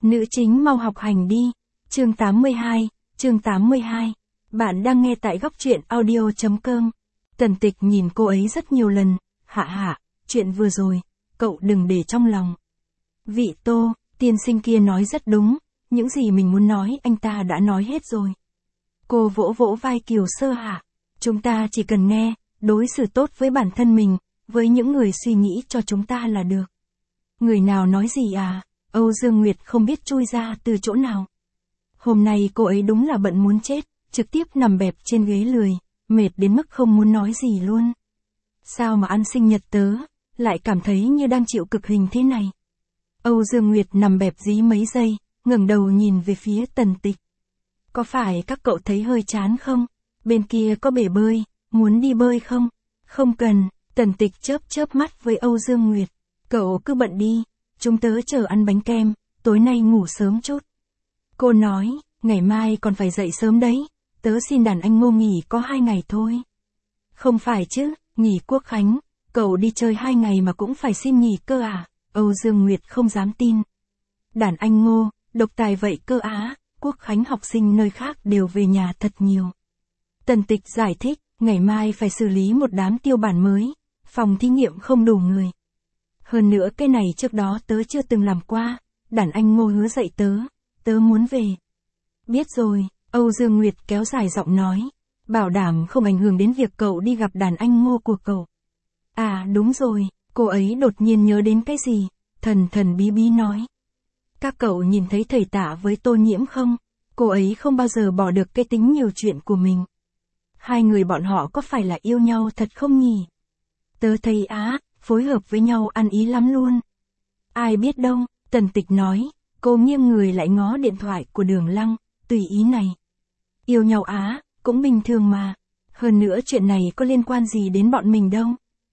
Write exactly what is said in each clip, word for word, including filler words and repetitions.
Nữ chính mau học hành đi. Chương tám mươi hai, chương tám mươi hai. Bạn đang nghe tại góc truyện audio chấm com. Tần Tịch nhìn cô ấy rất nhiều lần, hạ hạ, chuyện vừa rồi, cậu đừng để trong lòng. Vị Tô, tiên sinh kia nói rất đúng, những gì mình muốn nói anh ta đã nói hết rồi. Cô vỗ vỗ vai Kiều Sơ Hạ, chúng ta chỉ cần nghe, đối xử tốt với bản thân mình, với những người suy nghĩ cho chúng ta là được. Người nào nói gì à? Âu Dương Nguyệt không biết chui ra từ chỗ nào. Hôm nay cô ấy đúng là bận muốn chết, trực tiếp nằm bẹp trên ghế lười, mệt đến mức không muốn nói gì luôn. Sao mà ăn sinh nhật tớ, lại cảm thấy như đang chịu cực hình thế này? Âu Dương Nguyệt nằm bẹp dí mấy giây, ngẩng đầu nhìn về phía Tần Tịch. Có phải các cậu thấy hơi chán không? Bên kia có bể bơi, muốn đi bơi không? Không cần, Tần Tịch chớp chớp mắt với Âu Dương Nguyệt. Cậu cứ bận đi, chúng tớ chờ ăn bánh kem, tối nay ngủ sớm chút. Cô nói, ngày mai còn phải dậy sớm đấy, tớ xin đàn anh Ngô nghỉ có hai ngày thôi. Không phải chứ, nghỉ Quốc Khánh, cậu đi chơi hai ngày mà cũng phải xin nghỉ cơ à? Âu Dương Nguyệt không dám tin. Đàn anh Ngô, độc tài vậy cơ á, Quốc Khánh học sinh nơi khác đều về nhà thật nhiều. Tần Tịch giải thích, ngày mai phải xử lý một đám tiêu bản mới, phòng thí nghiệm không đủ người. Hơn nữa cái này trước đó tớ chưa từng làm qua, đàn anh Ngô hứa dạy tớ, tớ muốn về. Biết rồi, Âu Dương Nguyệt kéo dài giọng nói, bảo đảm không ảnh hưởng đến việc cậu đi gặp đàn anh Ngô của cậu. À đúng rồi, cô ấy đột nhiên nhớ đến cái gì, thần thần bí bí nói. Các cậu nhìn thấy thầy Tạ với Tô Nhiễm không? Cô ấy không bao giờ bỏ được cái tính nhiều chuyện của mình. Hai người bọn họ có phải là yêu nhau thật không nhỉ? Tớ thấy á, phối hợp với nhau ăn ý lắm luôn. Ai biết đâu, Tần Tịch nói, cô nghiêng người lại ngó điện thoại của Đường Lăng, tùy ý này. Yêu nhau á, cũng bình thường mà. Hơn nữa chuyện này có liên quan gì đến bọn mình đâu.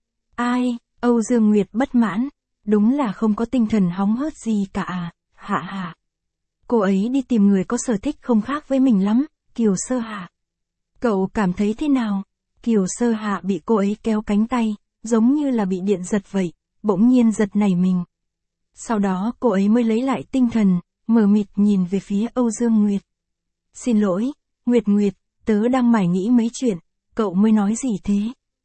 Ai, Âu Dương Nguyệt bất mãn, đúng là không có tinh thần hóng hớt gì cả à, hạ hạ. Cô ấy đi tìm người có sở thích không khác với mình lắm, Kiều Sơ Hạ. Cậu cảm thấy thế nào? Kiều Sơ Hạ bị cô ấy kéo cánh tay, giống như là bị điện giật vậy, bỗng nhiên giật nảy mình. Sau đó cô ấy mới lấy lại tinh thần, mờ mịt nhìn về phía Âu Dương Nguyệt. Xin lỗi, Nguyệt Nguyệt, tớ đang mải nghĩ mấy chuyện, cậu mới nói gì thế?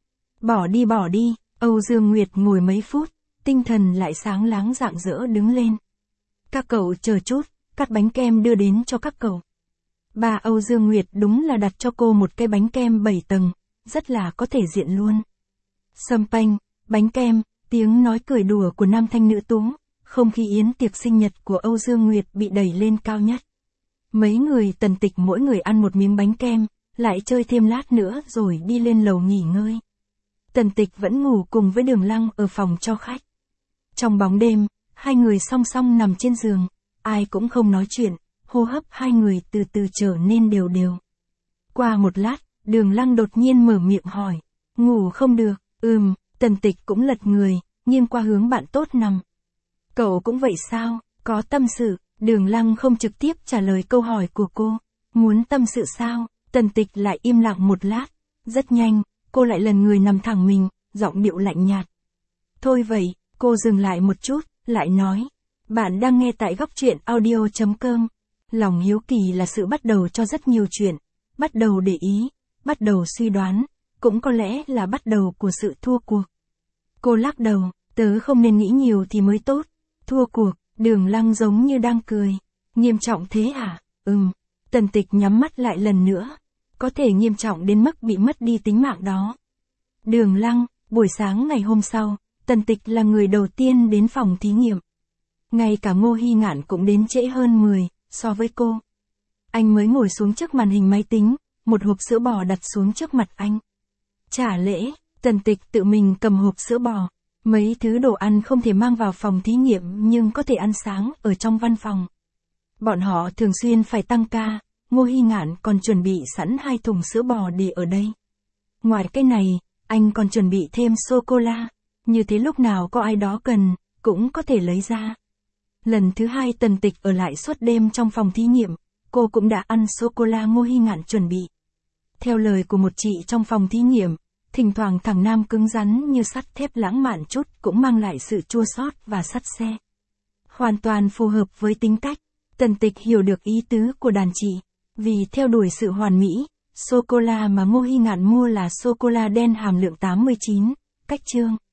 Bỏ đi bỏ đi, Âu Dương Nguyệt ngồi mấy phút, tinh thần lại sáng láng rạng rỡ đứng lên. Các cậu chờ chút, cắt bánh kem đưa đến cho các cậu. Bà Âu Dương Nguyệt đúng là đặt cho cô một cái bánh kem bảy tầng, rất là có thể diện luôn. Sâm panh, bánh kem, tiếng nói cười đùa của nam thanh nữ tú, không khí yến tiệc sinh nhật của Âu Dương Nguyệt bị đẩy lên cao nhất. Mấy người Tần Tịch mỗi người ăn một miếng bánh kem, lại chơi thêm lát nữa rồi đi lên lầu nghỉ ngơi. Tần Tịch vẫn ngủ cùng với Đường Lăng ở phòng cho khách. Trong bóng đêm, hai người song song nằm trên giường, ai cũng không nói chuyện, hô hấp hai người từ từ trở nên đều đều. Qua một lát, Đường Lăng đột nhiên mở miệng hỏi, ngủ không được, ừm, Tần Tịch cũng lật người, nghiêng qua hướng bạn tốt nằm. Cậu cũng vậy sao, có tâm sự, Đường Lăng không trực tiếp trả lời câu hỏi của cô, muốn tâm sự sao, Tần Tịch lại im lặng một lát, rất nhanh, cô lại lần người nằm thẳng mình, giọng điệu lạnh nhạt. Thôi vậy, cô dừng lại một chút, lại nói, bạn đang nghe tại góc truyện audio chấm com. Lòng hiếu kỳ là sự bắt đầu cho rất nhiều chuyện, bắt đầu để ý, bắt đầu suy đoán, cũng có lẽ là bắt đầu của sự thua cuộc. Cô lắc đầu, tớ không nên nghĩ nhiều thì mới tốt, thua cuộc, Đường Lăng giống như đang cười, nghiêm trọng thế à, ừm, Tần Tịch nhắm mắt lại lần nữa, có thể nghiêm trọng đến mức bị mất đi tính mạng đó. Đường Lăng, buổi sáng ngày hôm sau, Tần Tịch là người đầu tiên đến phòng thí nghiệm. Ngay cả Ngô Hy Ngạn cũng đến trễ hơn mười, so với cô. Anh mới ngồi xuống trước màn hình máy tính, một hộp sữa bò đặt xuống trước mặt anh. Trả lễ, Tần Tịch tự mình cầm hộp sữa bò. Mấy thứ đồ ăn không thể mang vào phòng thí nghiệm nhưng có thể ăn sáng ở trong văn phòng. Bọn họ thường xuyên phải tăng ca, Ngô Hy Ngạn còn chuẩn bị sẵn hai thùng sữa bò để ở đây. Ngoài cái này, anh còn chuẩn bị thêm sô-cô-la, như thế lúc nào có ai đó cần, cũng có thể lấy ra. Lần thứ hai Tần Tịch ở lại suốt đêm trong phòng thí nghiệm, cô cũng đã ăn sô-cô-la Ngô Hy Ngạn chuẩn bị. Theo lời của một chị trong phòng thí nghiệm, thỉnh thoảng thằng nam cứng rắn như sắt thép lãng mạn chút cũng mang lại sự chua xót và sắt xe. Hoàn toàn phù hợp với tính cách. Tần Tịch hiểu được ý tứ của đàn chị. Vì theo đuổi sự hoàn mỹ, sô-cô-la mà Ngô Hy Ngạn mua là sô-cô-la đen hàm lượng tám mươi chín, cách chương.